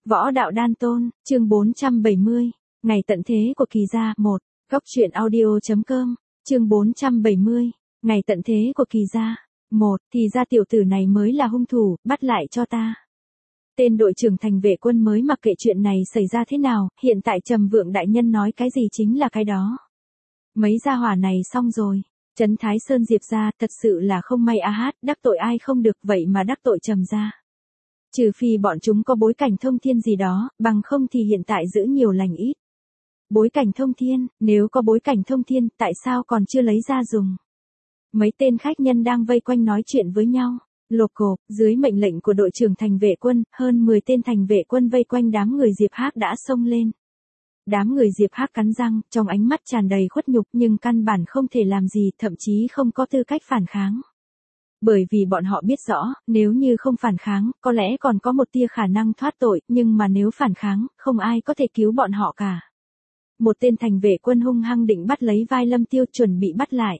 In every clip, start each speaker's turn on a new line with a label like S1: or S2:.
S1: Võ đạo đan tôn, chương 470, ngày tận thế của Kỳ gia, 1, góc truyện audio.com, chương 470, ngày tận thế của Kỳ gia, 1, thì ra tiểu tử này mới là hung thủ, bắt lại cho ta. Tên đội trưởng thành vệ quân mới mặc kệ chuyện này xảy ra thế nào, hiện tại Trầm Vượng đại nhân nói cái gì chính là cái đó. Mấy gia hỏa này xong rồi. Trấn Thái Sơn Diệp gia thật sự là không may đắc tội ai không được vậy mà đắc tội Trầm gia. Trừ phi bọn chúng có bối cảnh thông thiên gì đó, bằng không thì hiện tại giữ nhiều lành ít. Bối cảnh thông thiên, nếu có bối cảnh thông thiên, tại sao còn chưa lấy ra dùng? Mấy tên khách nhân đang vây quanh nói chuyện với nhau. Lộp cộp, dưới mệnh lệnh của đội trưởng thành vệ quân, hơn 10 tên thành vệ quân vây quanh đám người Diệp Hắc đã xông lên. Đám người Diệp Hắc cắn răng, trong ánh mắt tràn đầy khuất nhục nhưng căn bản không thể làm gì, thậm chí không có tư cách phản kháng. Bởi vì bọn họ biết rõ, nếu như không phản kháng, có lẽ còn có một tia khả năng thoát tội, nhưng mà nếu phản kháng, không ai có thể cứu bọn họ cả. Một tên thành vệ quân hung hăng định bắt lấy vai Lâm Tiêu chuẩn bị bắt lại.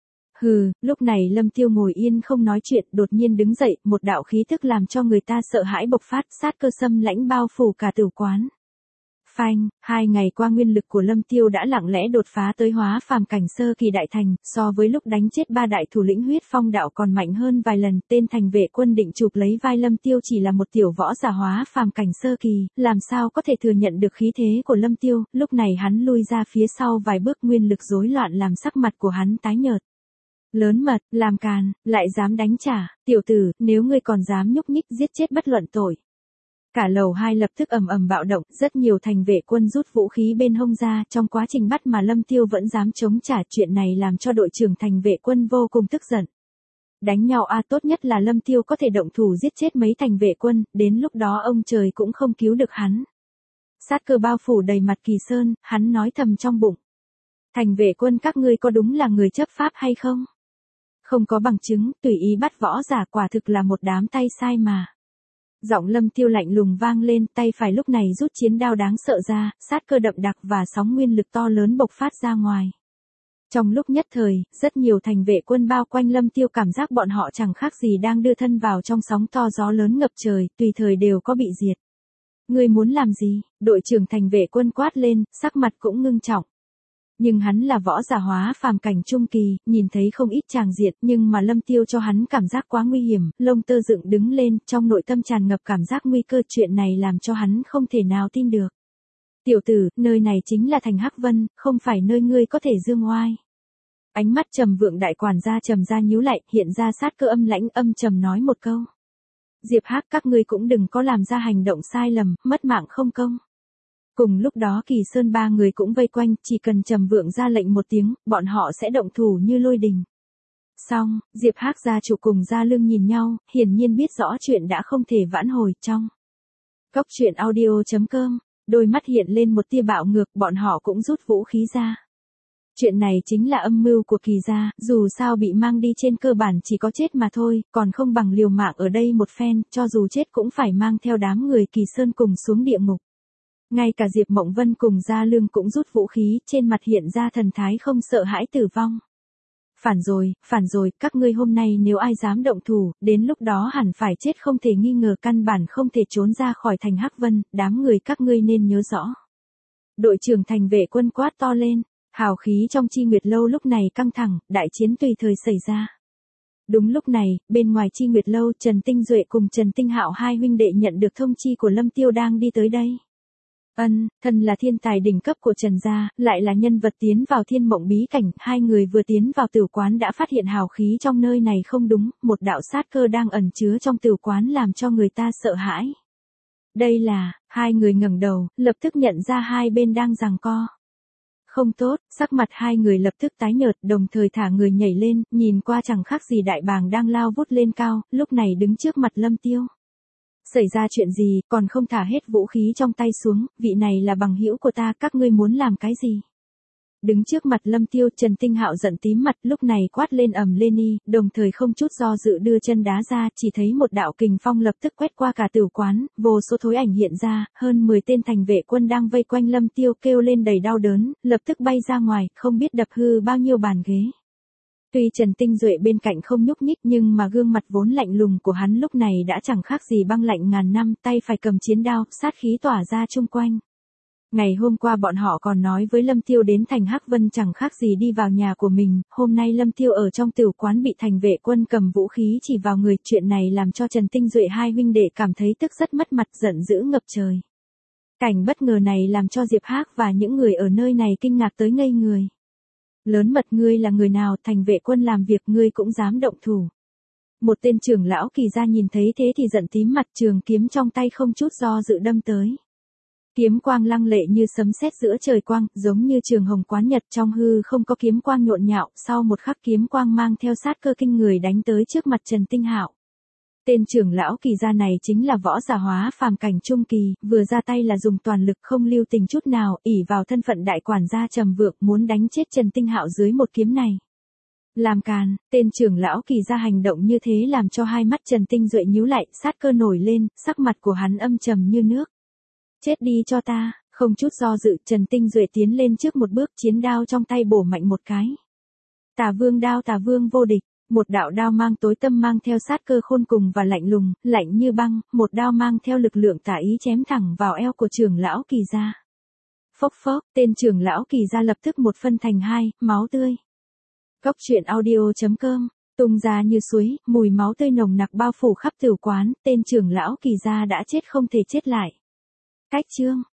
S1: Hừ, lúc này Lâm Tiêu ngồi yên không nói chuyện, đột nhiên đứng dậy, một đạo khí thức làm cho người ta sợ hãi bộc phát, sát cơ xâm lãnh bao phủ cả tử quán. Phanh, 2 ngày qua nguyên lực của Lâm Tiêu đã lặng lẽ đột phá tới hóa phàm cảnh sơ kỳ đại thành, so với lúc đánh chết 3 đại thủ lĩnh huyết phong đạo còn mạnh hơn vài lần. Tên thành vệ quân định chụp lấy vai Lâm Tiêu chỉ là một tiểu võ giả hóa phàm cảnh sơ kỳ, làm sao có thể thừa nhận được khí thế của Lâm Tiêu, lúc này hắn lui ra phía sau vài bước, nguyên lực rối loạn làm sắc mặt của hắn tái nhợt. Lớn mật, làm càn, lại dám đánh trả, tiểu tử, nếu ngươi còn dám nhúc nhích giết chết bất luận tội. Cả lầu 2 lập tức ầm ầm bạo động, rất nhiều thành vệ quân rút vũ khí bên hông ra, trong quá trình bắt mà Lâm Tiêu vẫn dám chống trả, chuyện này làm cho đội trưởng thành vệ quân vô cùng tức giận. Đánh nhau tốt nhất là Lâm Tiêu có thể động thủ giết chết mấy thành vệ quân, đến lúc đó ông trời cũng không cứu được hắn. Sát cơ bao phủ đầy mặt Kỳ Sơn, hắn nói thầm trong bụng. Thành vệ quân các ngươi có đúng là người chấp pháp hay không? Không có bằng chứng, tùy ý bắt võ giả, quả thực là một đám tay sai mà. Giọng Lâm Tiêu lạnh lùng vang lên, tay phải lúc này rút chiến đao đáng sợ ra, sát cơ đậm đặc và sóng nguyên lực to lớn bộc phát ra ngoài. Trong lúc nhất thời, rất nhiều thành vệ quân bao quanh Lâm Tiêu, cảm giác bọn họ chẳng khác gì đang đưa thân vào trong sóng to gió lớn ngập trời, tùy thời đều có bị diệt. Ngươi muốn làm gì? Đội trưởng thành vệ quân quát lên, sắc mặt cũng ngưng trọng. Nhưng hắn là võ giả hóa phàm cảnh trung kỳ, nhìn thấy không ít tràng diệt, nhưng mà Lâm Tiêu cho hắn cảm giác quá nguy hiểm, lông tơ dựng đứng lên, trong nội tâm tràn ngập cảm giác nguy cơ, chuyện này làm cho hắn không thể nào tin được. Tiểu tử, nơi này chính là thành Hắc Vân, không phải nơi ngươi có thể dương oai. Ánh mắt Trầm Vượng đại quản gia Trầm gia nhíu lại, hiện ra sát cơ âm lãnh, âm trầm nói một câu. Diệp Hắc, các ngươi cũng đừng có làm ra hành động sai lầm, mất mạng không công. Cùng lúc đó Kỳ Sơn 3 người cũng vây quanh, chỉ cần Trầm Vượng ra lệnh một tiếng, bọn họ sẽ động thủ như lôi đình. Xong, Diệp Hắc gia chủ cùng Gia Lương nhìn nhau, hiển nhiên biết rõ chuyện đã không thể vãn hồi. Trong góc truyện audio.com, đôi mắt hiện lên một tia bạo ngược, bọn họ cũng rút vũ khí ra. Chuyện này chính là âm mưu của Kỳ gia, dù sao bị mang đi trên cơ bản chỉ có chết mà thôi, còn không bằng liều mạng ở đây một phen, cho dù chết cũng phải mang theo đám người Kỳ Sơn cùng xuống địa ngục. Ngay cả Diệp Mộng Vân cùng Gia Lương cũng rút vũ khí, trên mặt hiện ra thần thái không sợ hãi tử vong. Phản rồi, các ngươi hôm nay nếu ai dám động thủ, đến lúc đó hẳn phải chết không thể nghi ngờ, căn bản không thể trốn ra khỏi thành Hắc Vân, đám người các ngươi nên nhớ rõ. Đội trưởng thành vệ quân quát to lên, hào khí trong Chi Nguyệt Lâu lúc này căng thẳng, đại chiến tùy thời xảy ra. Đúng lúc này, bên ngoài Chi Nguyệt Lâu, Trần Tinh Duệ cùng Trần Tinh Hạo hai huynh đệ nhận được thông chi của Lâm Tiêu đang đi tới đây. Thân là thiên tài đỉnh cấp của Trần gia, lại là nhân vật tiến vào thiên mộng bí cảnh, hai người vừa tiến vào tử quán đã phát hiện hào khí trong nơi này không đúng, một đạo sát cơ đang ẩn chứa trong tử quán làm cho người ta sợ hãi. Đây là, hai người ngẩng đầu, lập tức nhận ra hai bên đang giằng co. Không tốt, sắc mặt hai người lập tức tái nhợt, đồng thời thả người nhảy lên, nhìn qua chẳng khác gì đại bàng đang lao vút lên cao, lúc này đứng trước mặt Lâm Tiêu. Xảy ra chuyện gì, còn không thả hết vũ khí trong tay xuống, vị này là bằng hữu của ta, các ngươi muốn làm cái gì? Đứng trước mặt Lâm Tiêu, Trần Tinh Hạo giận tím mặt, lúc này quát lên ầm lên y, đồng thời không chút do dự đưa chân đá ra, chỉ thấy một đạo kình phong lập tức quét qua cả tử quán, vô số thối ảnh hiện ra, hơn 10 tên thành vệ quân đang vây quanh Lâm Tiêu kêu lên đầy đau đớn, lập tức bay ra ngoài, không biết đập hư bao nhiêu bàn ghế. Tuy Trần Tinh Duệ bên cạnh không nhúc nhích nhưng mà gương mặt vốn lạnh lùng của hắn lúc này đã chẳng khác gì băng lạnh ngàn năm, tay phải cầm chiến đao, sát khí tỏa ra chung quanh. Ngày hôm qua bọn họ còn nói với Lâm Tiêu đến thành Hắc Vân chẳng khác gì đi vào nhà của mình, hôm nay Lâm Tiêu ở trong tửu quán bị thành vệ quân cầm vũ khí chỉ vào người, chuyện này làm cho Trần Tinh Duệ hai huynh đệ cảm thấy tức rất mất mặt, giận dữ ngập trời. Cảnh bất ngờ này làm cho Diệp Hắc và những người ở nơi này kinh ngạc tới ngây người. Lớn mật, ngươi là người nào, thành vệ quân làm việc ngươi cũng dám động thủ. Một tên trưởng lão Kỳ gia nhìn thấy thế thì giận tím mặt, trường kiếm trong tay không chút do dự đâm tới. Kiếm quang lăng lệ như sấm sét giữa trời quang, giống như trường hồng quán nhật, trong hư không có kiếm quang nhộn nhạo, sau một khắc kiếm quang mang theo sát cơ kinh người đánh tới trước mặt Trần Tinh Hạo. Tên trưởng lão Kỳ gia này chính là võ giả hóa phàm cảnh trung kỳ, vừa ra tay là dùng toàn lực không lưu tình chút nào, ỷ vào thân phận đại quản gia trầm vượng muốn đánh chết Trần Tinh Hạo dưới một kiếm này. Làm càn, tên trưởng lão Kỳ gia hành động như thế làm cho hai mắt Trần Tinh Duệ nhíu lại, sát cơ nổi lên, sắc mặt của hắn âm trầm như nước. Chết đi cho ta, không chút do dự, Trần Tinh Duệ tiến lên trước một bước, chiến đao trong tay bổ mạnh một cái. Tà Vương đao, Tà Vương vô địch, một đạo đao mang tối tâm mang theo sát cơ khôn cùng và lạnh lùng, lạnh như băng, một đao mang theo lực lượng tà ý chém thẳng vào eo của trưởng lão Kỳ gia. Phốc phốc, tên trưởng lão Kỳ gia lập tức một phân thành hai, máu tươi. Góc truyện audio.com, tung ra như suối, mùi máu tươi nồng nặc bao phủ khắp tửu quán, tên trưởng lão Kỳ gia đã chết không thể chết lại. Cách chương